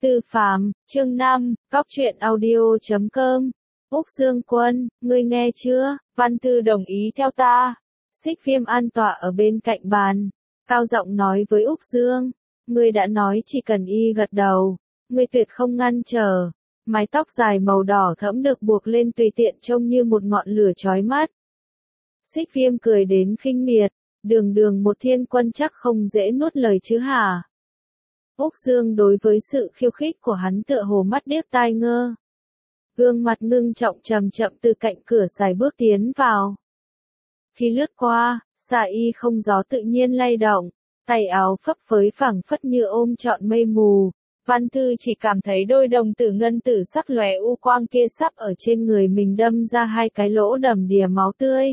Tư Phàm, chương 5, Góc truyện audio.com. Úc Dương Quân, ngươi nghe chưa? Văn Thư đồng ý theo ta. Xích Viêm an tọa ở bên cạnh bàn, cao giọng nói với Úc Dương. Ngươi đã nói chỉ cần y gật đầu, ngươi tuyệt không ngăn trở. Mái tóc dài màu đỏ thẫm được buộc lên tùy tiện trông như một ngọn lửa chói mắt. Xích Viêm cười đến khinh miệt, đường một thiên quân chắc không dễ nuốt lời chứ hả? Úc Dương đối với sự khiêu khích của hắn tựa hồ mắt điếc tai ngơ. Gương mặt ngưng trọng chậm chậm từ cạnh cửa xài bước tiến vào. Khi lướt qua, xà y không gió tự nhiên lay động, tay áo phấp phới phảng phất như ôm trọn mây mù. Văn Thư chỉ cảm thấy đôi đồng tử ngân tử sắc lóe u quang kia sắp ở trên người mình đâm ra hai cái lỗ đầm đìa máu tươi.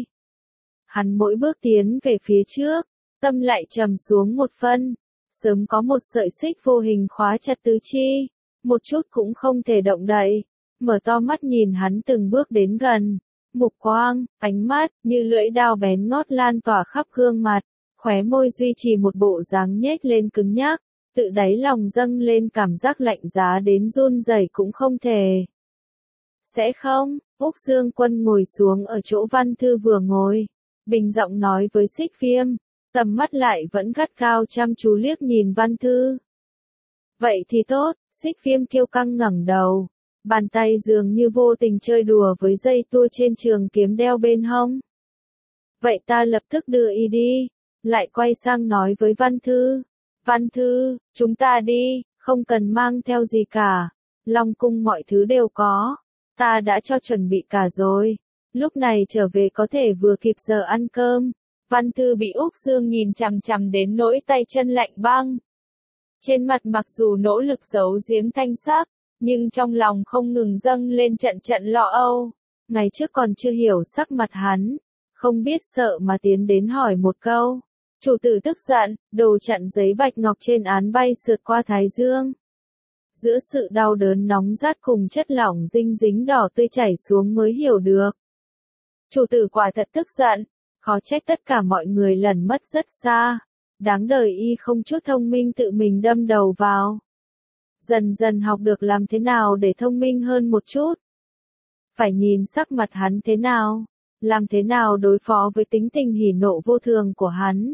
Hắn mỗi bước tiến về phía trước, tâm lại trầm xuống một phân. Sớm có một sợi xích vô hình khóa chặt tứ chi, một chút cũng không thể động đậy. Mở to mắt nhìn hắn từng bước đến gần, mục quang, ánh mắt, như lưỡi dao bén ngót lan tỏa khắp gương mặt, khóe môi duy trì một bộ dáng nhếch lên cứng nhắc, tự đáy lòng dâng lên cảm giác lạnh giá đến run rẩy cũng không thể. Sẽ không, Úc Dương Quân ngồi xuống ở chỗ Văn Thư vừa ngồi, bình giọng nói với Xích Viêm. Tầm mắt lại vẫn gắt gao chăm chú liếc nhìn Văn Thư. Vậy thì tốt, Xích Viêm kiêu căng ngẩng đầu, bàn tay dường như vô tình chơi đùa với dây tua trên trường kiếm đeo bên hông. Vậy ta lập tức đưa y đi, lại quay sang nói với Văn Thư. Văn Thư, chúng ta đi, không cần mang theo gì cả, Long cung mọi thứ đều có, ta đã cho chuẩn bị cả rồi, lúc này trở về có thể vừa kịp giờ ăn cơm. Văn Thư bị Úc Dương nhìn chằm chằm đến nỗi tay chân lạnh băng. Trên mặt mặc dù nỗ lực giấu giếm thanh sắc, nhưng trong lòng không ngừng dâng lên trận lo âu. Ngày trước còn chưa hiểu sắc mặt hắn, không biết sợ mà tiến đến hỏi một câu. Chủ tử tức giận, đồ chặn giấy bạch ngọc trên án bay sượt qua thái dương. Giữa sự đau đớn nóng rát cùng chất lỏng dinh dính đỏ tươi chảy xuống mới hiểu được. Chủ tử quả thật tức giận. Khó trách tất cả mọi người lẩn mất rất xa. Đáng đời y không chút thông minh tự mình đâm đầu vào. Dần dần học được làm thế nào để thông minh hơn một chút. Phải nhìn sắc mặt hắn thế nào. Làm thế nào đối phó với tính tình hỉ nộ vô thường của hắn.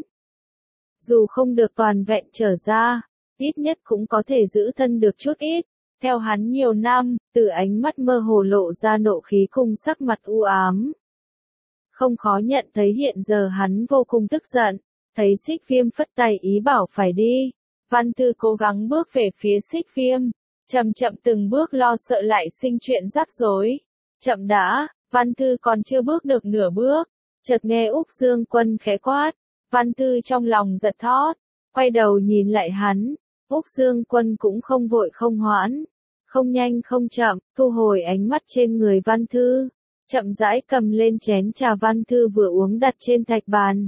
Dù không được toàn vẹn trở ra, ít nhất cũng có thể giữ thân được chút ít. Theo hắn nhiều năm, từ ánh mắt mơ hồ lộ ra nộ khí cùng sắc mặt u ám. Không khó nhận thấy hiện giờ hắn vô cùng tức giận, thấy Xích Viêm phất tay ý bảo phải đi. Văn Thư cố gắng bước về phía Xích Viêm, chậm từng bước lo sợ lại sinh chuyện rắc rối. Chậm đã, Văn Thư còn chưa bước được nửa bước, chợt nghe Úc Dương Quân khẽ quát. Văn Thư trong lòng giật thót, quay đầu nhìn lại hắn. Úc Dương Quân cũng không vội không hoãn, không nhanh không chậm, thu hồi ánh mắt trên người Văn Thư. Chậm rãi cầm lên chén trà Văn Thư vừa uống đặt trên thạch bàn.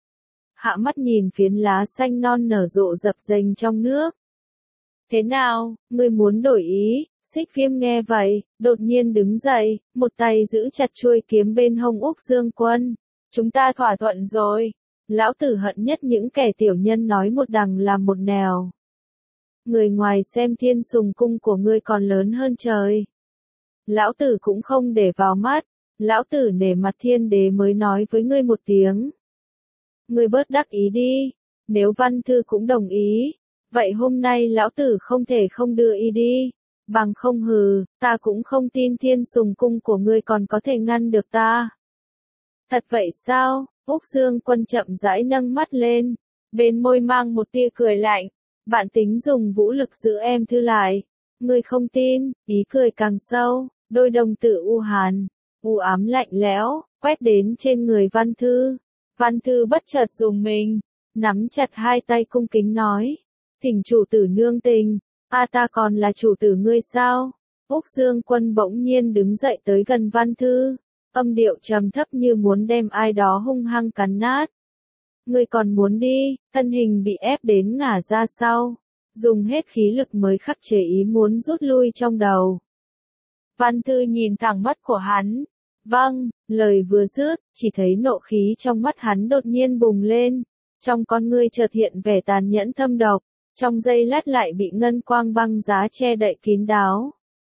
Hạ mắt nhìn phiến lá xanh non nở rộ dập dềnh trong nước. Thế nào, ngươi muốn đổi ý? Xích Viêm nghe vậy, đột nhiên đứng dậy, một tay giữ chặt chuôi kiếm bên hông Úc Dương Quân. Chúng ta thỏa thuận rồi. Lão tử hận nhất những kẻ tiểu nhân nói một đằng làm một nẻo. Người ngoài xem Thiên Sùng cung của ngươi còn lớn hơn trời. Lão tử cũng không để vào mắt, lão tử nể mặt Thiên Đế mới nói với ngươi một tiếng. Ngươi bớt đắc ý đi, nếu Văn Thư cũng đồng ý, vậy hôm nay lão tử không thể không đưa y đi, bằng không hừ, ta cũng không tin Thiên Sùng cung của ngươi còn có thể ngăn được ta. Thật vậy sao? Úc Dương Quân chậm rãi nâng mắt lên, bên môi mang một tia cười lạnh, bạn tính dùng vũ lực giữ em Thư lại, ngươi không tin, ý cười càng sâu. Đôi đồng tử u hàn, u ám lạnh lẽo, quét đến trên người Văn Thư. Văn Thư bất chợt dùng mình, nắm chặt hai tay cung kính nói. Thỉnh chủ tử nương tình, ta còn là chủ tử ngươi sao? Úc Dương Quân bỗng nhiên đứng dậy tới gần Văn Thư, âm điệu trầm thấp như muốn đem ai đó hung hăng cắn nát. Ngươi còn muốn đi, thân hình bị ép đến ngả ra sau, dùng hết khí lực mới khắc chế ý muốn rút lui trong đầu. Văn Thư nhìn thẳng mắt của hắn. Vâng, lời vừa dứt, chỉ thấy nộ khí trong mắt hắn đột nhiên bùng lên. Trong con ngươi chợt hiện vẻ tàn nhẫn thâm độc. trong giây lát lại bị ngân quang băng giá che đậy kín đáo.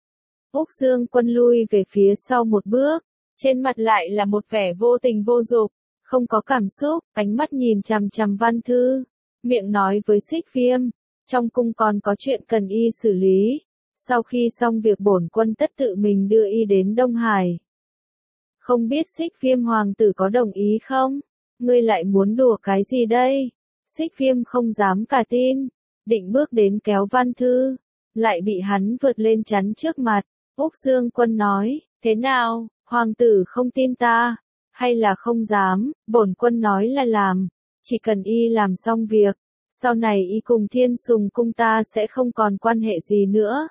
Úc Dương Quân lui về phía sau một bước, trên mặt lại là một vẻ vô tình vô dục, không có cảm xúc, ánh mắt nhìn chằm chằm Văn Thư, miệng nói với Xích Viêm, trong cung còn có chuyện cần y xử lý, sau khi xong việc bổn quân tất tự mình đưa y đến Đông Hải. Không biết Xích Viêm hoàng tử có đồng ý không? Ngươi lại muốn đùa cái gì đây? Xích Viêm không dám cả tin, định bước đến kéo Văn Thư, lại bị hắn vượt lên chắn trước mặt. Úc Dương Quân nói, thế nào, hoàng tử không tin ta, hay là không dám, bổn quân nói là làm, chỉ cần y làm xong việc, sau này y cùng Thiên Sùng cung ta sẽ không còn quan hệ gì nữa.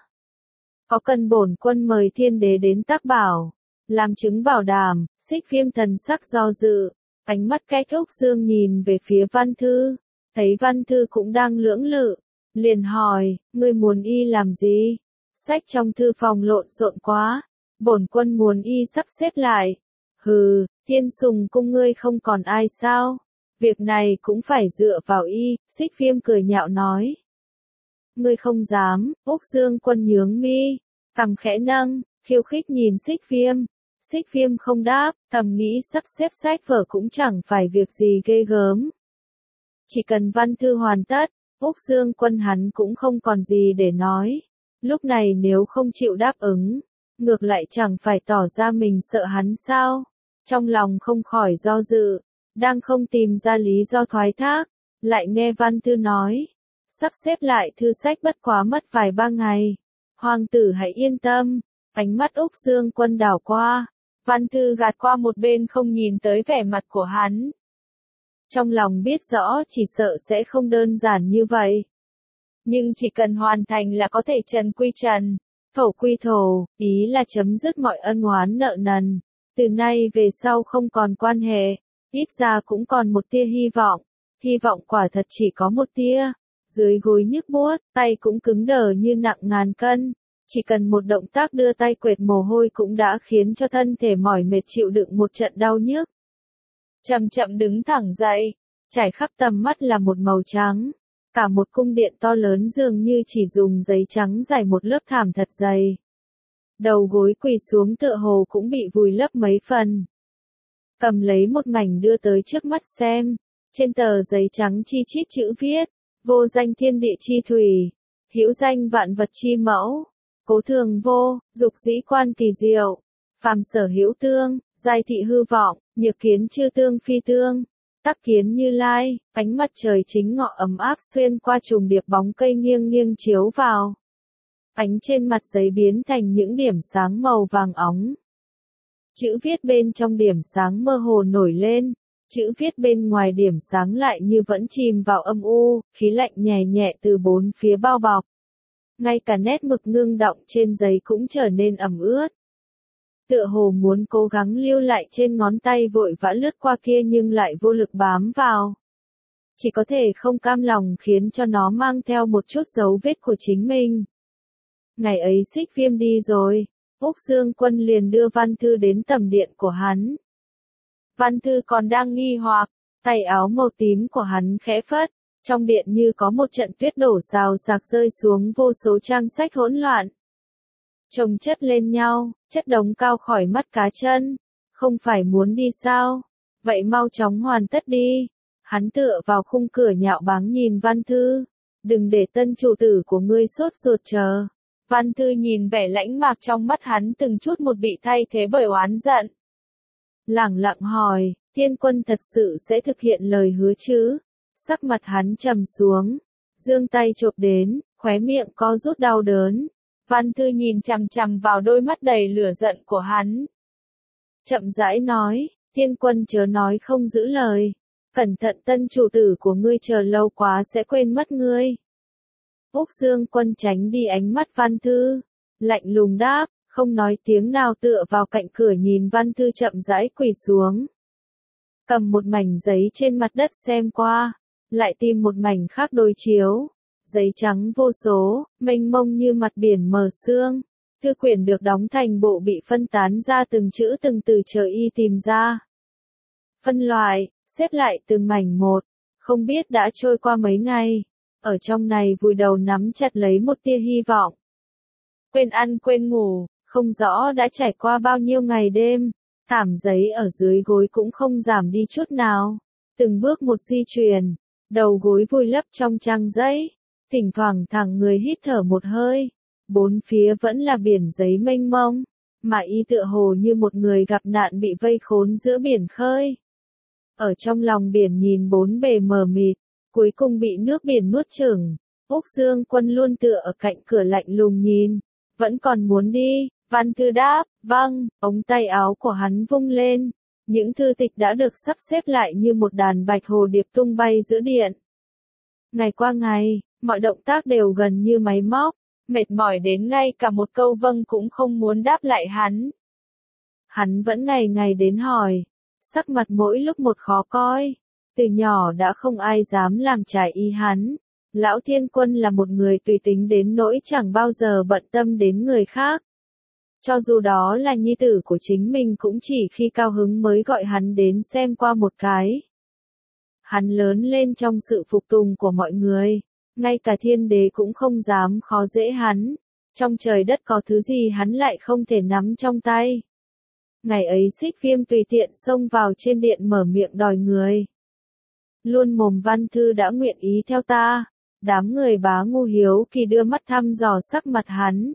Có cần bổn quân mời Thiên Đế đến tác bảo, làm chứng bảo đảm. Xích Viêm thần sắc do dự, ánh mắt cách Úc Dương nhìn về phía Văn Thư, thấy Văn Thư cũng đang lưỡng lự, liền hỏi, ngươi muốn y làm gì? Sách trong thư phòng lộn xộn quá, bổn quân muốn y sắp xếp lại. Hừ, Thiên Sùng cung ngươi không còn ai sao? Việc này cũng phải dựa vào y. Xích Viêm cười nhạo nói. Ngươi không dám. Úc Dương Quân nhướng mi, cằm khẽ nâng, khiêu khích nhìn Xích Viêm. Xích Viêm không đáp, thầm nghĩ sắp xếp sách vở cũng chẳng phải việc gì ghê gớm. Chỉ cần Văn Thư hoàn tất, Úc Dương Quân hắn cũng không còn gì để nói. Lúc này nếu không chịu đáp ứng, ngược lại chẳng phải tỏ ra mình sợ hắn sao? Trong lòng không khỏi do dự, đang không tìm ra lý do thoái thác, lại nghe Văn Thư nói, sắp xếp lại thư sách bất quá mất vài ba ngày. Hoàng tử hãy yên tâm. Ánh mắt Úc Dương Quân đảo qua, Văn Thư gạt qua một bên không nhìn tới vẻ mặt của hắn. Trong lòng biết rõ chỉ sợ sẽ không đơn giản như vậy. Nhưng chỉ cần hoàn thành là có thể trần quy trần, thổ quy thổ, ý là chấm dứt mọi ân oán nợ nần. Từ nay về sau không còn quan hệ, ít ra cũng còn một tia hy vọng quả thật chỉ có một tia. Dưới gối nhức buốt, tay cũng cứng đờ như nặng ngàn cân. Chỉ cần một động tác đưa tay quệt mồ hôi cũng đã khiến cho thân thể mỏi mệt chịu đựng một trận đau nhức. Chậm chậm đứng thẳng dậy, trải khắp tầm mắt là một màu trắng. Cả một cung điện to lớn dường như chỉ dùng giấy trắng dày một lớp thảm thật dày. Đầu gối quỳ xuống tựa hồ cũng bị vùi lấp mấy phần. Cầm lấy một mảnh đưa tới trước mắt xem. Trên tờ giấy trắng chi chít chữ viết, vô danh thiên địa chi thủy, hữu danh vạn vật chi mẫu, cố thường vô, dục dĩ quan kỳ diệu, phàm sở hữu tương, giai thị hư vọng, nhược kiến chư tương phi tương, tắc kiến Như Lai. Ánh mặt trời chính ngọ ấm áp xuyên qua trùng điệp bóng cây nghiêng nghiêng chiếu vào. Ánh trên mặt giấy biến thành những điểm sáng màu vàng óng. Chữ viết bên trong điểm sáng mơ hồ nổi lên, chữ viết bên ngoài điểm sáng lại như vẫn chìm vào âm u, khí lạnh nhẹ nhẹ từ bốn phía bao bọc. Ngay cả nét mực ngưng đọng trên giấy cũng trở nên ẩm ướt. Tựa hồ muốn cố gắng lưu lại trên ngón tay vội vã lướt qua kia nhưng lại vô lực bám vào. Chỉ có thể không cam lòng khiến cho nó mang theo một chút dấu vết của chính mình. Ngày ấy Xích Viêm đi rồi, Úc Dương Quân liền đưa Văn Thư đến tầm điện của hắn. Văn Thư còn đang nghi hoặc, tay áo màu tím của hắn khẽ phất, trong điện như có một trận tuyết đổ rào rạc rơi xuống vô số trang sách hỗn loạn. Chồng chất lên nhau, chất đống cao khỏi mắt cá chân. Không phải muốn đi sao? Vậy mau chóng hoàn tất đi. Hắn tựa vào khung cửa nhạo báng nhìn Văn Thư. Đừng để tân chủ tử của ngươi sốt ruột chờ. Văn Thư nhìn vẻ lãnh mạc trong mắt hắn từng chút một bị thay thế bởi oán giận. Lẳng lặng hỏi, Thiên Quân thật sự sẽ thực hiện lời hứa chứ? Sắc mặt hắn trầm xuống, giương tay chộp đến, khóe miệng co rút đau đớn. Văn Thư nhìn chằm chằm vào đôi mắt đầy lửa giận của hắn. Chậm rãi nói, Thiên Quân chớ nói không giữ lời. Cẩn thận tân chủ tử của ngươi chờ lâu quá sẽ quên mất ngươi. Úc Dương Quân tránh đi ánh mắt Văn Thư, lạnh lùng đáp, không nói tiếng nào tựa vào cạnh cửa nhìn Văn Thư chậm rãi quỳ xuống. Cầm một mảnh giấy trên mặt đất xem qua, lại tìm một mảnh khác đối chiếu. Giấy trắng vô số, mênh mông như mặt biển mờ sương. Thư quyển được đóng thành bộ bị phân tán ra từng chữ từng từ chờ y tìm ra. Phân loại, xếp lại từng mảnh một, không biết đã trôi qua mấy ngày. ở trong này vùi đầu nắm chặt lấy một tia hy vọng. Quên ăn quên ngủ, không rõ đã trải qua bao nhiêu ngày đêm, thảm giấy ở dưới gối cũng không giảm đi chút nào, từng bước một di chuyển, đầu gối vùi lấp trong trang giấy, thỉnh thoảng thẳng người hít thở một hơi, bốn phía vẫn là biển giấy mênh mông, mà y tựa hồ như một người gặp nạn bị vây khốn giữa biển khơi. Ở trong lòng biển nhìn bốn bề mờ mịt, cuối cùng bị nước biển nuốt chửng, Úc Dương Quân luôn tựa ở cạnh cửa lạnh lùng nhìn, vẫn còn muốn đi, Văn Thư đáp, vâng, ống tay áo của hắn vung lên, những thư tịch đã được sắp xếp lại như một đàn bạch hồ điệp tung bay giữa điện. Ngày qua ngày, mọi động tác đều gần như máy móc, mệt mỏi đến ngay cả một câu vâng cũng không muốn đáp lại hắn. Hắn vẫn ngày ngày đến hỏi, sắc mặt mỗi lúc một khó coi, từ nhỏ đã không ai dám làm trái ý hắn. Lão Thiên Quân là một người tùy tính đến nỗi chẳng bao giờ bận tâm đến người khác. Cho dù đó là nhi tử của chính mình cũng chỉ khi cao hứng mới gọi hắn đến xem qua một cái. Hắn lớn lên trong sự phục tùng của mọi người, ngay cả thiên đế cũng không dám khó dễ hắn. Trong trời đất có thứ gì hắn lại không thể nắm trong tay. Ngày ấy Xích Viêm tùy tiện xông vào trên điện mở miệng đòi người. Luôn mồm Văn Thư đã nguyện ý theo ta. Đám người bá ngu hiếu kỳ đưa mắt thăm dò sắc mặt hắn.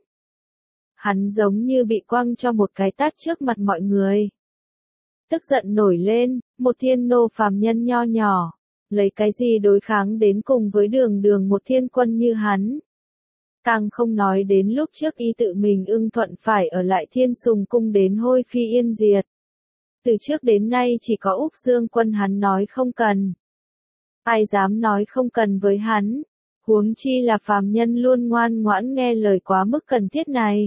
Hắn giống như bị quăng cho một cái tát trước mặt mọi người. Tức giận nổi lên, một thiên nô phàm nhân nho nhỏ, lấy cái gì đối kháng đến cùng với đường một thiên quân như hắn. Càng không nói đến lúc trước y tự mình ưng thuận phải ở lại Thiên Sùng cung đến hôi phi yên diệt. Từ trước đến nay chỉ có Úc Dương Quân hắn nói không cần. Ai dám nói không cần với hắn. Huống chi là phàm nhân luôn ngoan ngoãn nghe lời quá mức cần thiết này.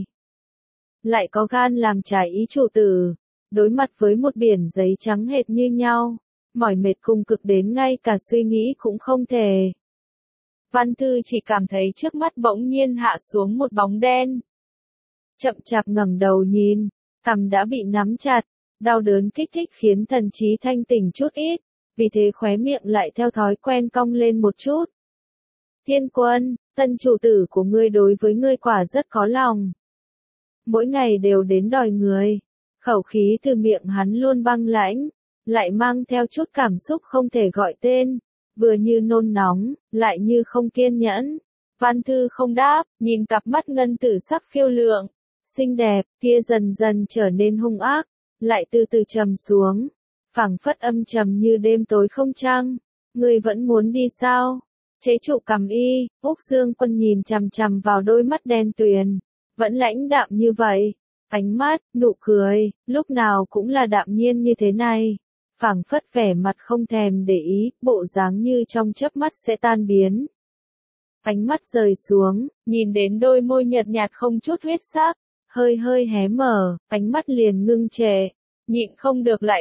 Lại có gan làm trái ý chủ tử, đối mặt với một biển giấy trắng hệt như nhau, mỏi mệt cùng cực đến ngay cả suy nghĩ cũng không thể. Văn Thư chỉ cảm thấy trước mắt bỗng nhiên hạ xuống một bóng đen. Chậm chạp ngẩng đầu nhìn, cằm đã bị nắm chặt, đau đớn kích thích khiến thần trí thanh tỉnh chút ít, vì thế khóe miệng lại theo thói quen cong lên một chút. Thiên Quân, tân chủ tử của ngươi đối với ngươi quả rất có lòng. Mỗi ngày đều đến đòi người, khẩu khí từ miệng hắn luôn băng lãnh, lại mang theo chút cảm xúc không thể gọi tên, vừa như nôn nóng, lại như không kiên nhẫn. Văn Thư không đáp, nhìn cặp mắt ngân tử sắc phiêu lượng, xinh đẹp, kia dần dần trở nên hung ác, lại từ từ trầm xuống, phảng phất âm trầm như đêm tối không trăng. Ngươi vẫn muốn đi sao? Chế trụ cầm y, Úc Dương Quân nhìn chằm chằm vào đôi mắt đen tuyền, vẫn lãnh đạm như vậy, ánh mắt, nụ cười, lúc nào cũng là đạm nhiên như thế này, phảng phất vẻ mặt không thèm để ý, bộ dáng như trong chớp mắt sẽ tan biến. Ánh mắt rời xuống, nhìn đến đôi môi nhợt nhạt không chút huyết sắc, hơi hơi hé mở, ánh mắt liền ngưng trệ, nhịn không được lại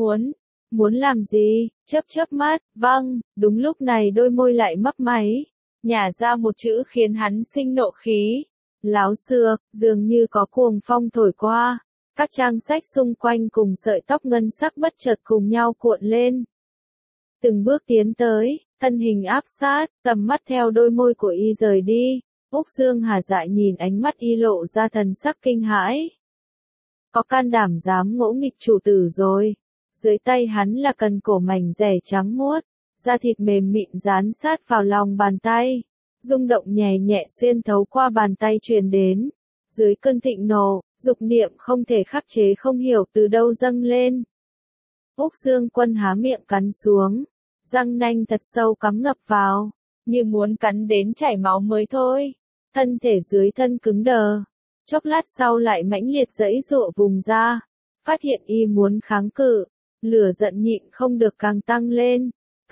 muốn làm gì, chớp mắt, vâng, đúng lúc này đôi môi lại mấp máy, nhả ra một chữ khiến hắn sinh nộ khí, láo xược, dường như có cuồng phong thổi qua, các trang sách xung quanh cùng sợi tóc ngân sắc bất chợt cùng nhau cuộn lên. Từng bước tiến tới, thân hình áp sát, tầm mắt theo đôi môi của y rời đi, Úc Dương Hà dại nhìn ánh mắt y lộ ra thần sắc kinh hãi. Có can đảm dám ngỗ nghịch chủ tử rồi. Dưới tay hắn là cần cổ mảnh rẻ trắng muốt, da thịt mềm mịn dán sát vào lòng bàn tay, rung động nhẹ nhẹ xuyên thấu qua bàn tay truyền đến. Dưới cơn thịnh nộ, dục niệm không thể khắc chế không hiểu từ đâu dâng lên. Úc Dương Quân há miệng cắn xuống, răng nanh thật sâu cắm ngập vào, như muốn cắn đến chảy máu mới thôi. Thân thể dưới thân cứng đờ, chốc lát sau lại mãnh liệt giãy giụa vùng ra, phát hiện y muốn kháng cự. Lửa giận nhịn không được càng tăng lên,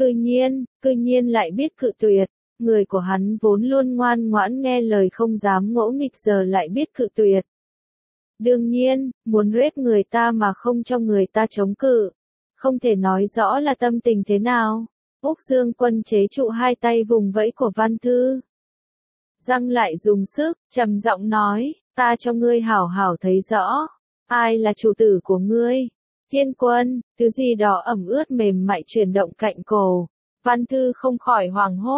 cư nhiên lại biết cự tuyệt, người của hắn vốn luôn ngoan ngoãn nghe lời không dám ngỗ nghịch giờ lại biết cự tuyệt. Đương nhiên, muốn rết người ta mà không cho người ta chống cự, không thể nói rõ là tâm tình thế nào. Úc Dương Quân chế trụ hai tay vùng vẫy của Văn Thư. Răng lại dùng sức, trầm giọng nói, ta cho ngươi hảo hảo thấy rõ, ai là chủ tử của ngươi. Thiên Quân, thứ gì đó ẩm ướt mềm mại chuyển động cạnh cổ. Văn Thư không khỏi hoảng hốt,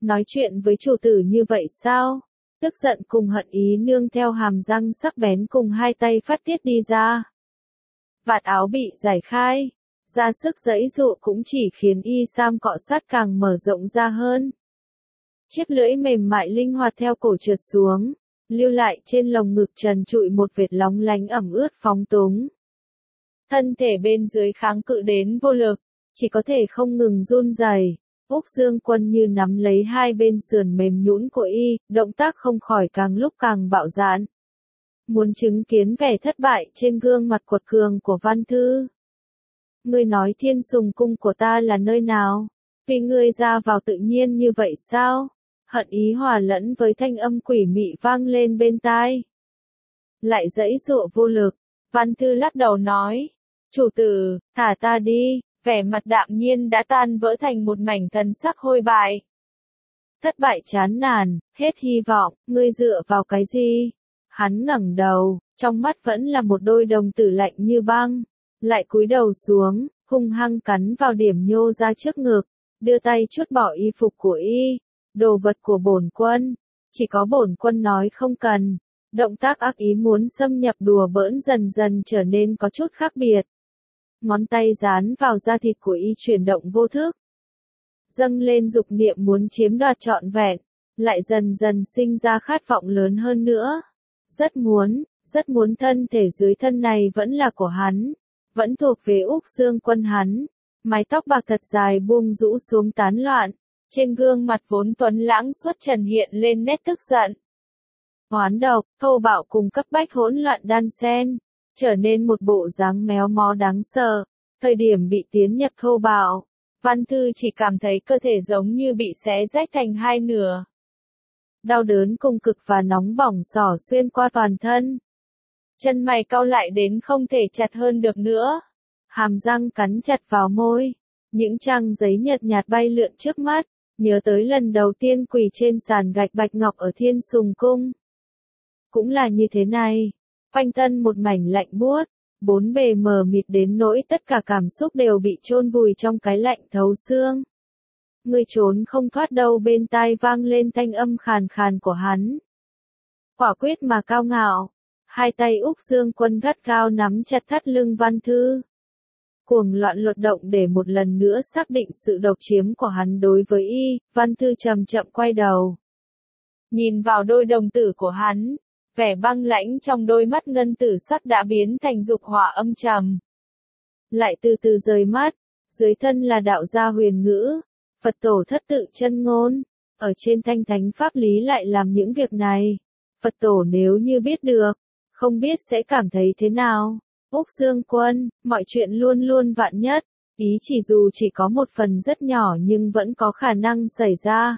Nói chuyện với chủ tử như vậy sao? Tức giận cùng hận ý nương theo hàm răng sắc bén cùng hai tay phát tiết đi ra. Vạt áo bị giải khai, ra sức giãy giụa cũng chỉ khiến y sam cọ sát càng mở rộng ra hơn. Chiếc lưỡi mềm mại linh hoạt theo cổ trượt xuống, lưu lại trên lồng ngực trần trụi một vệt lóng lánh ẩm ướt phóng túng. Thân thể bên dưới kháng cự đến vô lực, chỉ có thể không ngừng run rẩy. Úc Dương Quân như nắm lấy hai bên sườn mềm nhũn của y, động tác không khỏi càng lúc càng bạo dạn. Muốn chứng kiến vẻ thất bại trên gương mặt quật cường của Văn Thư. Ngươi nói Thiên Sùng Cung của ta là nơi nào? Vì ngươi ra vào tự nhiên như vậy sao? Hận ý hòa lẫn với thanh âm quỷ mị vang lên bên tai. Lại giãy giụa vô lực, Văn Thư lắc đầu nói, chủ tử, thả ta đi. Vẻ mặt đạm nhiên đã tan vỡ thành một mảnh thần sắc hôi bại. Thất bại chán nản, hết hy vọng, ngươi dựa vào cái gì? Hắn ngẩng đầu, trong mắt vẫn là một đôi đồng tử lạnh như băng, lại cúi đầu xuống, hung hăng cắn vào điểm nhô ra trước ngực, đưa tay trút bỏ y phục của y, đồ vật của bổn quân, chỉ có bổn quân nói không cần. Động tác ác ý muốn xâm nhập đùa bỡn dần dần trở nên có chút khác biệt. Ngón tay dán vào da thịt của y chuyển động vô thức. Dâng lên dục niệm muốn chiếm đoạt trọn vẹn, lại dần dần sinh ra khát vọng lớn hơn nữa. Rất muốn thân thể dưới thân này vẫn là của hắn, vẫn thuộc về Úc Dương Quân hắn. Mái tóc bạc thật dài buông rũ xuống tán loạn, trên gương mặt vốn tuấn lãng xuất trần hiện lên nét tức giận. Oán độc, thô bạo cùng cấp bách hỗn loạn đan xen, trở nên một bộ dáng méo mó đáng sợ. Thời điểm bị tiến nhập thô bạo, Văn Thư chỉ cảm thấy cơ thể giống như bị xé rách thành hai nửa. Đau đớn cùng cực và nóng bỏng xỏ xuyên qua toàn thân. Chân mày cau lại đến không thể chặt hơn được nữa. Hàm răng cắn chặt vào môi. Những trang giấy nhợt nhạt bay lượn trước mắt, nhớ tới lần đầu tiên quỳ trên sàn gạch bạch ngọc ở Thiên Sùng Cung. Cũng là như thế này. Quanh thân một mảnh lạnh buốt, bốn bề mờ mịt đến nỗi tất cả cảm xúc đều bị chôn vùi trong cái lạnh thấu xương. Ngươi trốn không thoát đâu, bên tai vang lên thanh âm khàn khàn của hắn. Quả quyết mà cao ngạo, hai tay Úc Dương Quân gắt gao nắm chặt thắt lưng Văn Thư. Cuồng loạn lột động để một lần nữa xác định sự độc chiếm của hắn đối với y, Văn Thư chậm chậm quay đầu. Nhìn vào đôi đồng tử của hắn. Vẻ băng lãnh trong đôi mắt ngân tử sắc đã biến thành dục hỏa âm trầm. Lại từ từ rời mắt, dưới thân là đạo gia huyền ngữ, Phật tổ thất tự chân ngôn, ở trên thanh thánh pháp lý lại làm những việc này. Phật tổ nếu như biết được, không biết sẽ cảm thấy thế nào. Úc Dương Quân, mọi chuyện luôn luôn vạn nhất, ý chỉ dù chỉ có một phần rất nhỏ nhưng vẫn có khả năng xảy ra.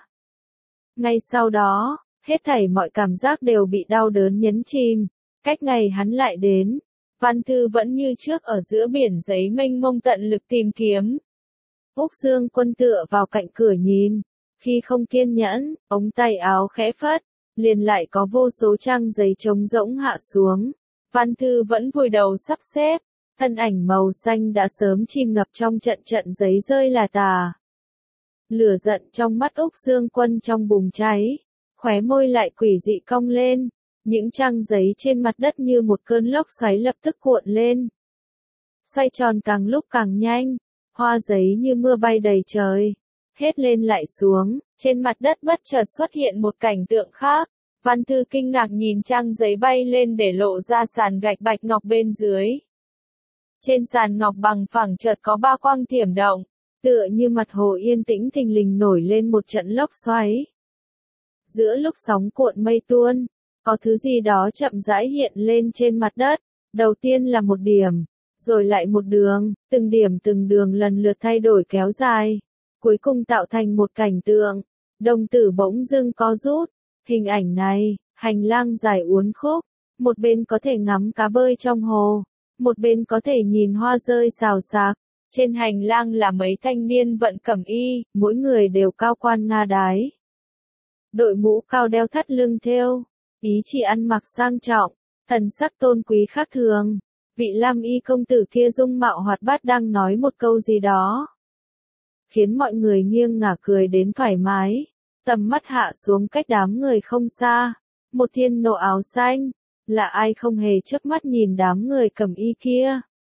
Ngay sau đó, hết thảy mọi cảm giác đều bị đau đớn nhấn chìm. Cách ngày hắn lại đến, Văn Thư vẫn như trước ở giữa biển giấy mênh mông tận lực tìm kiếm. Úc Dương Quân tựa vào cạnh cửa nhìn, khi không kiên nhẫn, ống tay áo khẽ phất, liền lại có vô số trang giấy trống rỗng hạ xuống. Văn Thư vẫn vùi đầu sắp xếp, thân ảnh màu xanh đã sớm chìm ngập trong trận trận giấy rơi là tà. Lửa giận trong mắt Úc Dương Quân trong bùng cháy. Khóe môi lại quỷ dị cong lên, những trang giấy trên mặt đất như một cơn lốc xoáy lập tức cuộn lên. Xoay tròn càng lúc càng nhanh, hoa giấy như mưa bay đầy trời, hết lên lại xuống, trên mặt đất bất chợt xuất hiện một cảnh tượng khác. Văn Thư kinh ngạc nhìn trang giấy bay lên để lộ ra sàn gạch bạch ngọc bên dưới. Trên sàn ngọc bằng phẳng chợt có ba quang thiểm động, tựa như mặt hồ yên tĩnh thình lình nổi lên một trận lốc xoáy. Giữa lúc sóng cuộn mây tuôn, có thứ gì đó chậm rãi hiện lên trên mặt đất, đầu tiên là một điểm, rồi lại một đường, từng đường lần lượt thay đổi kéo dài, cuối cùng tạo thành một cảnh tượng. Đồng tử bỗng dưng co rút, hình ảnh này, hành lang dài uốn khúc, một bên có thể ngắm cá bơi trong hồ, một bên có thể nhìn hoa rơi xào xạc, trên hành lang là mấy thanh niên vận cẩm y, mỗi người đều cao quan nga đái. Đội mũ cao đeo thắt lưng thêu, ý chỉ ăn mặc sang trọng, thần sắc tôn quý khác thường. Vị Lam y công tử kia dung mạo hoạt bát đang nói một câu gì đó, khiến mọi người nghiêng ngả cười đến thoải mái. Tầm mắt hạ xuống cách đám người không xa. Một thiên nộ áo xanh. Là ai không hề chớp mắt nhìn đám người cầm y kia.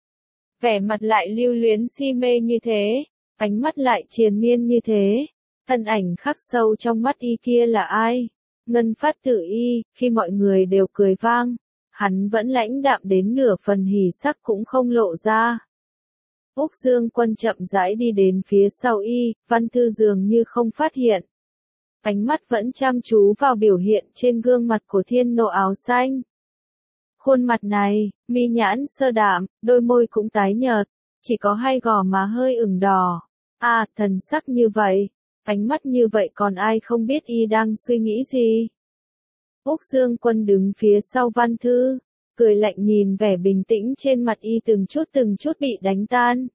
Vẻ mặt lại lưu luyến si mê như thế. Ánh mắt lại triền miên như thế. Thân ảnh khắc sâu trong mắt y kia là ai? Ngân Phát Tử Y. Khi mọi người đều cười vang, hắn vẫn lãnh đạm đến nửa phần hỉ sắc cũng không lộ ra. Úc Dương Quân chậm rãi đi đến phía sau y, Văn Thư dường như không phát hiện. Ánh mắt vẫn chăm chú vào biểu hiện trên gương mặt của thiên nộ áo xanh. Khuôn mặt này, mi nhãn sơ đạm, đôi môi cũng tái nhợt, chỉ có hai gò má hơi ửng đỏ. À, thần sắc như vậy, ánh mắt như vậy còn ai không biết y đang suy nghĩ gì. Úc Dương Quân đứng phía sau Văn Thư, cười lạnh nhìn vẻ bình tĩnh trên mặt y từng chút bị đánh tan.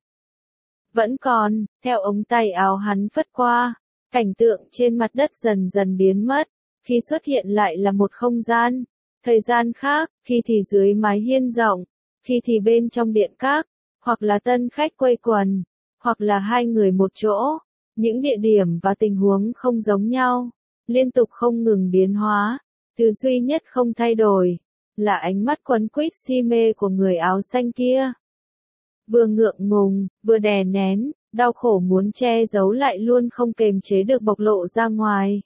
Vẫn còn, theo ống tay áo hắn phất qua, cảnh tượng trên mặt đất dần dần biến mất, khi xuất hiện lại là một không gian. Thời gian khác, khi thì dưới mái hiên rộng, khi thì bên trong điện các, hoặc là tân khách quây quần, hoặc là hai người một chỗ. Những địa điểm và tình huống không giống nhau, liên tục không ngừng biến hóa. Thứ duy nhất không thay đổi, là ánh mắt quấn quýt si mê của người áo xanh kia. Vừa ngượng ngùng, vừa đè nén, đau khổ muốn che giấu lại luôn không kềm chế được bộc lộ ra ngoài.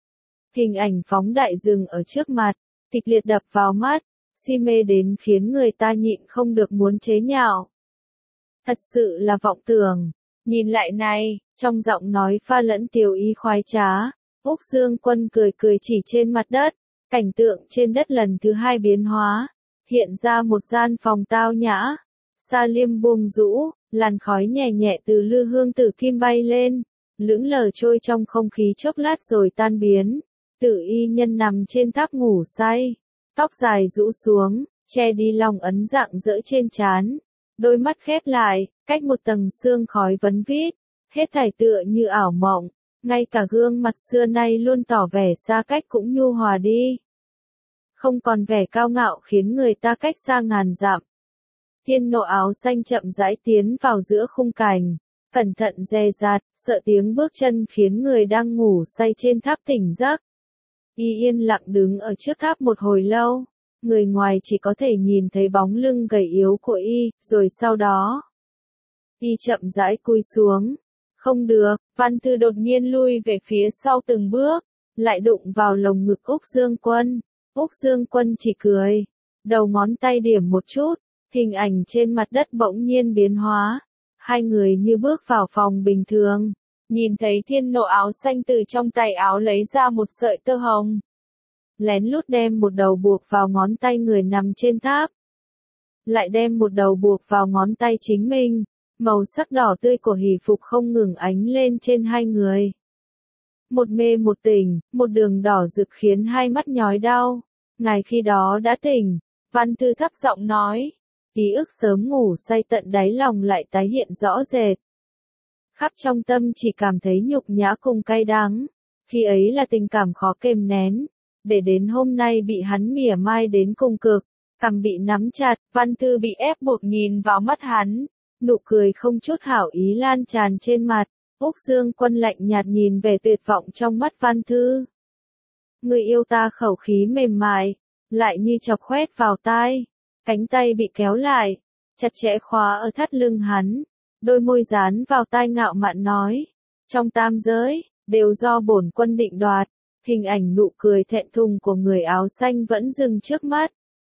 Hình ảnh phóng đại dừng ở trước mặt, kịch liệt đập vào mắt, si mê đến khiến người ta nhịn không được muốn chế nhạo. Thật sự là vọng tưởng. Nhìn lại này, trong giọng nói pha lẫn tiều ý khoái trá, Úc Dương Quân cười cười chỉ trên mặt đất. Cảnh tượng trên đất lần thứ hai biến hóa, hiện ra một gian phòng tao nhã. Sa liêm buông rũ, làn khói nhẹ nhẹ từ lư hương tử kim bay lên, lững lờ trôi trong không khí chốc lát rồi tan biến. Tử y nhân nằm trên tháp ngủ say, tóc dài rũ xuống, che đi lòng ấn rạng rỡ trên trán, đôi mắt khép lại, cách một tầng sương khói vấn vít, hết thảy tựa như ảo mộng, ngay cả gương mặt xưa nay luôn tỏ vẻ xa cách cũng nhu hòa đi. Không còn vẻ cao ngạo khiến người ta cách xa ngàn dặm. Thiên nộ áo xanh chậm rãi tiến vào giữa khung cảnh, cẩn thận dè dặt, sợ tiếng bước chân khiến người đang ngủ say trên tháp tỉnh giấc. Y yên lặng đứng ở trước tháp một hồi lâu, người ngoài chỉ có thể nhìn thấy bóng lưng gầy yếu của y, rồi sau đó, y chậm rãi cúi xuống. Không được, Văn Thư đột nhiên lui về phía sau từng bước, lại đụng vào lồng ngực Úc Dương Quân. Úc Dương Quân chỉ cười, đầu ngón tay điểm một chút, hình ảnh trên mặt đất bỗng nhiên biến hóa. Hai người như bước vào phòng bình thường, nhìn thấy thiên nộ áo xanh từ trong tay áo lấy ra một sợi tơ hồng. Lén lút đem một đầu buộc vào ngón tay người nằm trên tháp. Lại đem một đầu buộc vào ngón tay chính mình, màu sắc đỏ tươi của hỷ phục không ngừng ánh lên trên hai người. Một mê một tỉnh, một đường đỏ rực khiến hai mắt nhói đau. Ngài khi đó đã tỉnh, Văn Thư thấp giọng nói. Ký ức sớm ngủ say tận đáy lòng lại tái hiện rõ rệt. Khắp trong tâm chỉ cảm thấy nhục nhã cùng cay đắng. Khi ấy là tình cảm khó kềm nén. Để đến hôm nay bị hắn mỉa mai đến cùng cực. Cằm bị nắm chặt, Văn Thư bị ép buộc nhìn vào mắt hắn. Nụ cười không chút hảo ý lan tràn trên mặt. Úc Dương Quân lạnh nhạt nhìn về tuyệt vọng trong mắt Văn Thư. Người yêu ta khẩu khí mềm mại, lại như chọc khoét vào tai. Cánh tay bị kéo lại, chặt chẽ khóa ở thắt lưng hắn. Đôi môi dán vào tai ngạo mạn nói. Trong tam giới, đều do bổn quân định đoạt. Hình ảnh nụ cười thẹn thùng của người áo xanh vẫn dừng trước mắt.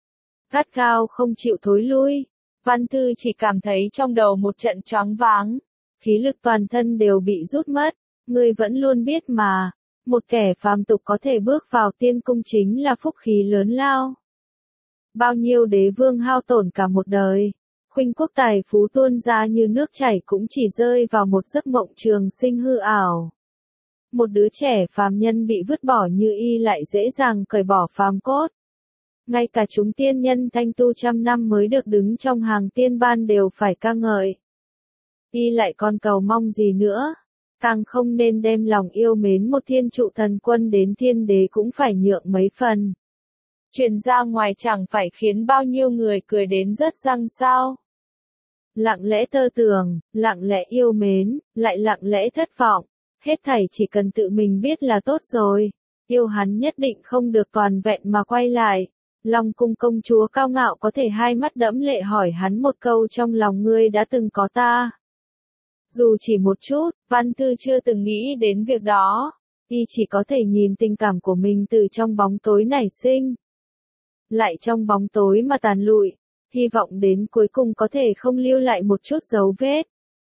Gắt gao không chịu thối lui. Văn Thư chỉ cảm thấy trong đầu một trận choáng váng. Khí lực toàn thân đều bị rút mất. Ngươi vẫn luôn biết mà. Một kẻ phàm tục có thể bước vào tiên cung chính là phúc khí lớn lao. Bao nhiêu đế vương hao tổn cả một đời. Khuynh quốc tài phú tuôn ra như nước chảy cũng chỉ rơi vào một giấc mộng trường sinh hư ảo. Một đứa trẻ phàm nhân bị vứt bỏ như y lại dễ dàng cởi bỏ phàm cốt. Ngay cả chúng tiên nhân thanh tu trăm năm mới được đứng trong hàng tiên ban đều phải ca ngợi. Y lại còn cầu mong gì nữa? Càng không nên đem lòng yêu mến một thiên trụ thần quân đến thiên đế cũng phải nhượng mấy phần. Truyền ra ngoài chẳng phải khiến bao nhiêu người cười đến rớt răng sao? Lặng lẽ tơ tưởng, lặng lẽ yêu mến, lại lặng lẽ thất vọng. Hết thảy chỉ cần tự mình biết là tốt rồi. Yêu hắn nhất định không được toàn vẹn mà quay lại. Long cung công chúa cao ngạo có thể hai mắt đẫm lệ hỏi hắn một câu trong lòng ngươi đã từng có ta. Dù chỉ một chút, Văn Thư chưa từng nghĩ đến việc đó. Y chỉ có thể nhìn tình cảm của mình từ trong bóng tối nảy sinh. Lại trong bóng tối mà tàn lụi, hy vọng đến cuối cùng có thể không lưu lại một chút dấu vết.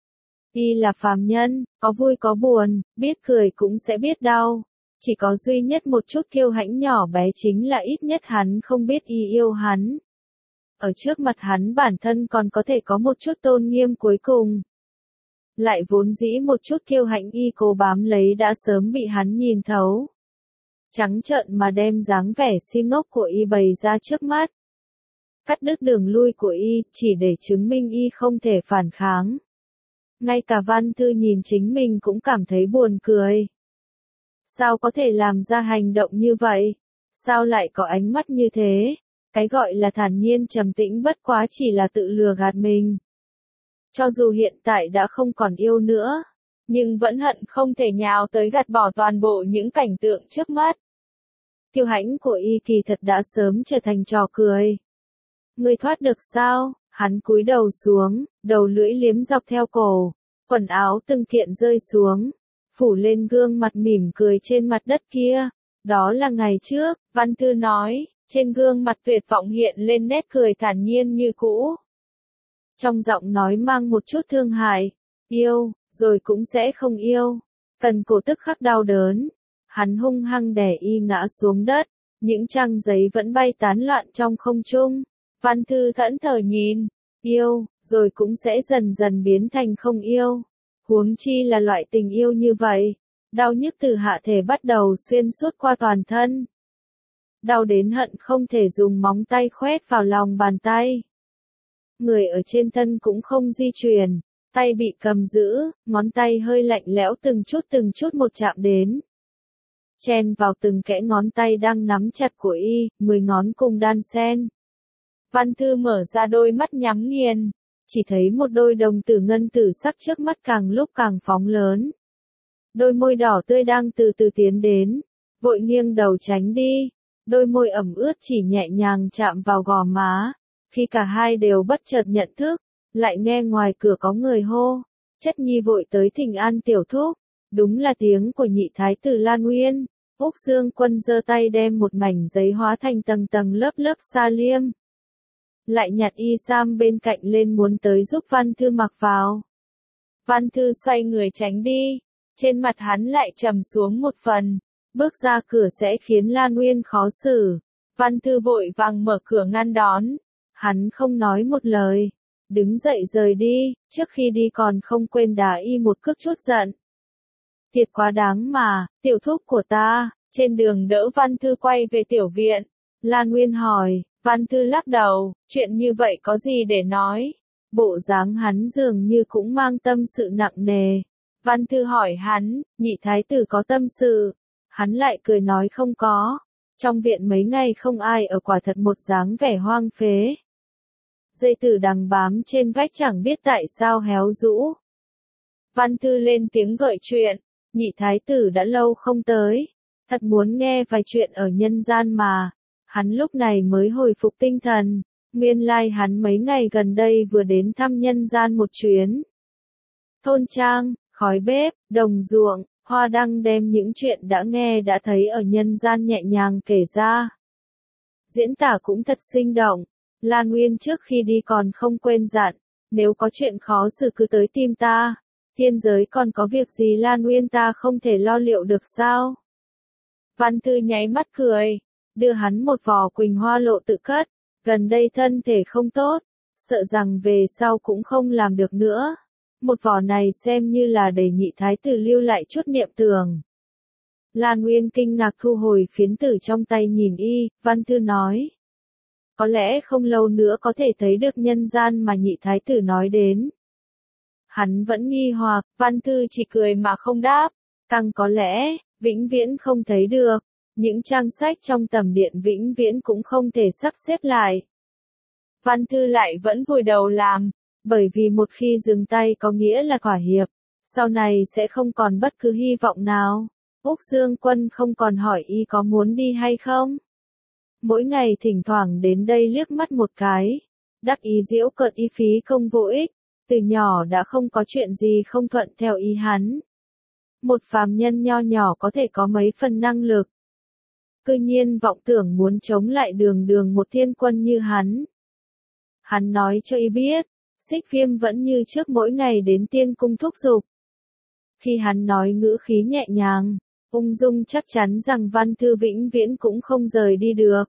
Y là phàm nhân, có vui có buồn, biết cười cũng sẽ biết đau. Chỉ có duy nhất một chút kiêu hãnh nhỏ bé chính là ít nhất hắn không biết Y yêu hắn. Ở trước mặt hắn bản thân còn có thể có một chút tôn nghiêm cuối cùng. Lại vốn dĩ một chút kiêu hãnh Y cố bám lấy đã sớm bị hắn nhìn thấu. Trắng trợn mà đem dáng vẻ si ngốc của Y bày ra trước mắt. Cắt đứt đường lui của Y chỉ để chứng minh Y không thể phản kháng. Ngay cả Văn Thư nhìn chính mình cũng cảm thấy buồn cười. Sao có thể làm ra hành động như vậy? Sao lại có ánh mắt như thế? Cái gọi là thản nhiên trầm tĩnh bất quá chỉ là tự lừa gạt mình. Cho dù hiện tại đã không còn yêu nữa, nhưng vẫn hận không thể nhào tới gạt bỏ toàn bộ những cảnh tượng trước mắt. Kiêu hãnh của Y kỳ thật đã sớm trở thành trò cười. Ngươi thoát được sao? Hắn cúi đầu xuống, đầu lưỡi liếm dọc theo cổ, quần áo từng kiện rơi xuống, phủ lên gương mặt mỉm cười trên mặt đất kia. Đó là ngày trước, Văn Thư nói, trên gương mặt tuyệt vọng hiện lên nét cười thản nhiên như cũ. Trong giọng nói mang một chút thương hại, yêu, rồi cũng sẽ không yêu. Cần cổ tức khắc đau đớn, hắn hung hăng đè Y ngã xuống đất, những trang giấy vẫn bay tán loạn trong không trung. Văn Thư thẫn thờ nhìn, yêu, rồi cũng sẽ dần dần biến thành không yêu. Huống chi là loại tình yêu như vậy, đau nhức từ hạ thể bắt đầu xuyên suốt qua toàn thân. Đau đến hận không thể dùng móng tay khoét vào lòng bàn tay. Người ở trên thân cũng không di chuyển, tay bị cầm giữ, ngón tay hơi lạnh lẽo từng chút một chạm đến. Chen vào từng kẽ ngón tay đang nắm chặt của Y, 10 ngón cùng đan xen. Văn Thư mở ra đôi mắt nhắm nghiền, chỉ thấy một đôi đồng tử ngân tử sắc trước mắt càng lúc càng phóng lớn. Đôi môi đỏ tươi đang từ từ tiến đến, vội nghiêng đầu tránh đi, đôi môi ẩm ướt chỉ nhẹ nhàng chạm vào gò má. Khi cả hai đều bất chợt nhận thức, lại nghe ngoài cửa có người hô, Chất Nhi vội tới thỉnh an tiểu thúc. Đúng là tiếng của nhị thái tử Lan Uyên. Úc Dương Quân giơ tay đem một mảnh giấy hóa thành tầng tầng lớp lớp sa liêm. Lại nhặt y sam bên cạnh lên muốn tới giúp Văn Thư mặc vào. Văn Thư xoay người tránh đi, trên mặt hắn lại trầm xuống một phần, bước ra cửa sẽ khiến Lan Uyên khó xử. Văn Thư vội vàng mở cửa ngăn đón, hắn không nói một lời, đứng dậy rời đi, trước khi đi còn không quên đá y một cước chút giận. Thiệt quá đáng mà, tiểu thúc của ta. Trên đường đỡ Văn Thư quay về tiểu viện, Lan Uyên hỏi, Văn Thư lắc đầu, chuyện như vậy có gì để nói? Bộ dáng hắn dường như cũng mang tâm sự nặng nề. Văn Thư hỏi hắn, nhị thái tử có tâm sự? Hắn lại cười nói không có. Trong viện mấy ngày không ai ở, quả thật một dáng vẻ hoang phế. Dây tử đằng bám trên vách chẳng biết tại sao héo rũ. Văn Thư lên tiếng gợi chuyện, nhị thái tử đã lâu không tới. Thật muốn nghe vài chuyện ở nhân gian mà. Hắn lúc này mới hồi phục tinh thần. Nguyên lai hắn mấy ngày gần đây vừa đến thăm nhân gian một chuyến. Thôn trang, khói bếp, đồng ruộng, hoa đăng đem những chuyện đã nghe đã thấy ở nhân gian nhẹ nhàng kể ra. Diễn tả cũng thật sinh động. Lan Uyên trước khi đi còn không quên dặn, nếu có chuyện khó xử cứ tới tìm ta. Thiên giới còn có việc gì Lan Uyên ta không thể lo liệu được sao? Văn Thư nháy mắt cười, đưa hắn một vò quỳnh hoa lộ tự cất, gần đây thân thể không tốt, sợ rằng về sau cũng không làm được nữa. Một vò này xem như là để nhị thái tử lưu lại chút niệm tưởng. Lan Uyên kinh ngạc thu hồi phiến tử trong tay nhìn y, Văn Thư nói. Có lẽ không lâu nữa có thể thấy được nhân gian mà nhị thái tử nói đến. Hắn vẫn nghi hoặc, Văn Thư chỉ cười mà không đáp, càng có lẽ, vĩnh viễn không thấy được, những trang sách trong tầm điện vĩnh viễn cũng không thể sắp xếp lại. Văn Thư lại vẫn vùi đầu làm, bởi vì một khi dừng tay có nghĩa là thỏa hiệp, Sau này sẽ không còn bất cứ hy vọng nào. Úc Dương Quân không còn hỏi y có muốn đi hay không. Mỗi ngày thỉnh thoảng đến đây liếc mắt một cái. Đắc ý giễu cợt y phí công vô ích. Từ nhỏ đã không có chuyện gì không thuận theo ý hắn. Một phàm nhân nho nhỏ có thể có mấy phần năng lực. Cư nhiên vọng tưởng muốn chống lại đường một thiên quân như hắn. Hắn nói cho y biết, Xích Viêm vẫn như trước mỗi ngày đến tiên cung thúc giục. Khi hắn nói ngữ khí nhẹ nhàng, ung dung chắc chắn rằng Văn Thư vĩnh viễn cũng không rời đi được.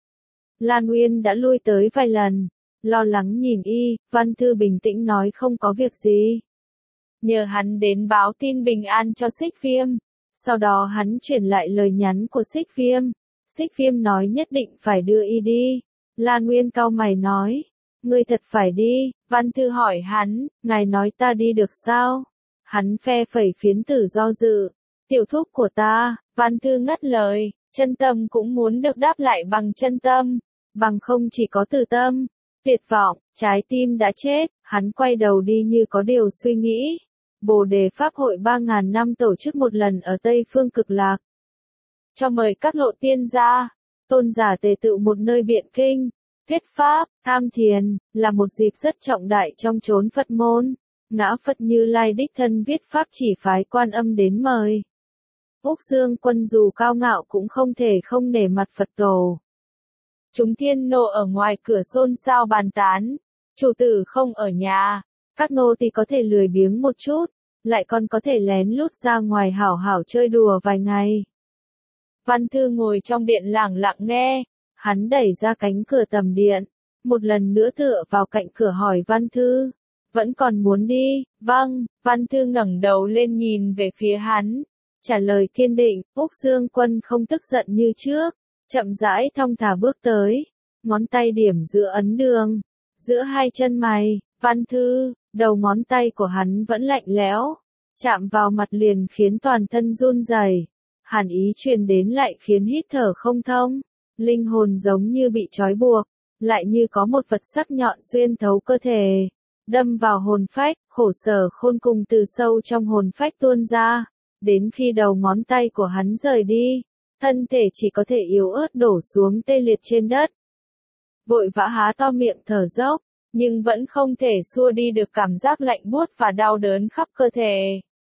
Lan Uyên đã lui tới vài lần, lo lắng nhìn y, Văn Thư bình tĩnh nói không có việc gì. Nhờ hắn đến báo tin bình an cho Xích Viêm. Sau đó hắn chuyển lại lời nhắn của Xích Viêm. Xích Viêm nói nhất định phải đưa y đi. Lan Nguyên cau mày nói, ngươi thật phải đi. Văn Thư hỏi hắn, ngài nói ta đi được sao? Hắn phe phẩy phiến tử do dự. Tiểu thúc của ta, Văn Thư ngắt lời, chân tâm cũng muốn được đáp lại bằng chân tâm. Bằng không chỉ có từ tâm. Tuyệt vọng, trái tim đã chết, hắn quay đầu đi như có điều suy nghĩ. Bồ Đề Pháp hội 3.000 năm tổ chức một lần ở Tây Phương Cực Lạc. Cho mời các lộ tiên gia, tôn giả tề tựu một nơi biện kinh, thuyết pháp, tham thiền, là một dịp rất trọng đại trong chốn Phật môn. Ngã Phật Như Lai đích thân viết pháp chỉ phái Quan Âm đến mời. Úc Dương Quân dù cao ngạo cũng không thể không nể mặt Phật tổ. Chúng thiên nô ở ngoài cửa xôn xao bàn tán, chủ tử không ở nhà, các nô tỳ có thể lười biếng một chút, lại còn có thể lén lút ra ngoài hảo hảo chơi đùa vài ngày. Văn Thư ngồi trong điện lẳng lặng nghe, hắn đẩy ra cánh cửa tầm điện, một lần nữa tựa vào cạnh cửa hỏi Văn Thư, vẫn còn muốn đi? Vâng. Văn Thư ngẩng đầu lên nhìn về phía hắn, trả lời kiên định. Úc Dương Quân không tức giận như trước, chậm rãi thong thả bước tới, ngón tay điểm giữa ấn đường, giữa hai chân mày. Văn Thư, đầu ngón tay của hắn vẫn lạnh lẽo, chạm vào mặt liền khiến toàn thân run rẩy. Hàn ý truyền đến lại khiến hít thở không thông, linh hồn giống như bị trói buộc, lại như có một vật sắc nhọn xuyên thấu cơ thể, đâm vào hồn phách, khổ sở khôn cùng từ sâu trong hồn phách tuôn ra, đến khi đầu ngón tay của hắn rời đi, thân thể chỉ có thể yếu ớt đổ xuống tê liệt trên đất. Vội vã há to miệng thở dốc, nhưng vẫn không thể xua đi được cảm giác lạnh buốt và đau đớn khắp cơ thể.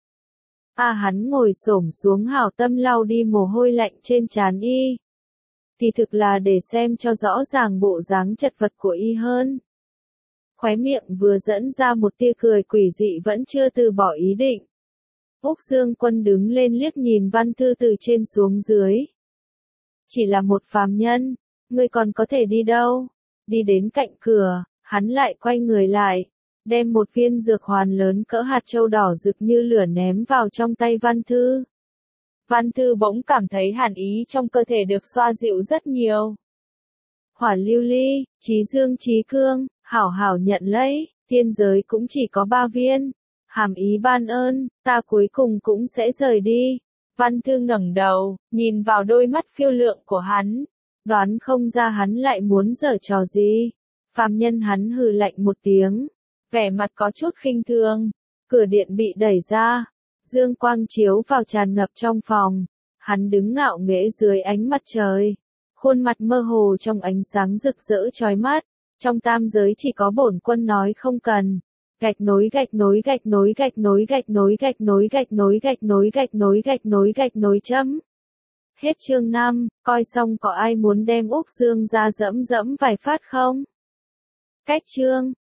Hắn ngồi xổm xuống hảo tâm lau đi mồ hôi lạnh trên trán y. Thì thực là để xem cho rõ ràng bộ dáng chật vật của y hơn. Khóe miệng vừa dẫn ra một tia cười quỷ dị vẫn chưa từ bỏ ý định. Úc Dương Quân đứng lên liếc nhìn Văn Thư từ trên xuống dưới. Chỉ là một phàm nhân, ngươi còn có thể đi đâu? Đi đến cạnh cửa, hắn lại quay người lại, đem một viên dược hoàn lớn cỡ hạt châu đỏ rực như lửa ném vào trong tay Văn Thư. Văn Thư bỗng cảm thấy hàn ý trong cơ thể được xoa dịu rất nhiều. Hỏa lưu ly, trí dương trí cương, hảo hảo nhận lấy, thiên giới cũng chỉ có 3 viên. Hàm ý ban ơn, ta cuối cùng cũng sẽ rời đi. Văn Thư ngẩng đầu, nhìn vào đôi mắt phiêu lượng của hắn. Đoán không ra hắn lại muốn giở trò gì. Phàm nhân hắn hừ lạnh một tiếng, vẻ mặt có chút khinh thường. Cửa điện bị đẩy ra, dương quang chiếu vào tràn ngập trong phòng. Hắn đứng ngạo nghễ dưới ánh mặt trời, khuôn mặt mơ hồ trong ánh sáng rực rỡ chói mắt. Trong tam giới chỉ có Bổn Quân nói không cần. Gạch nối gạch nối gạch nối gạch nối gạch nối gạch nối gạch nối gạch nối gạch nối gạch nối gạch nối chấm. Hết chương 5, coi xong có ai muốn đem Úc Dương ra dẫm dẫm vài phát không? Cách chương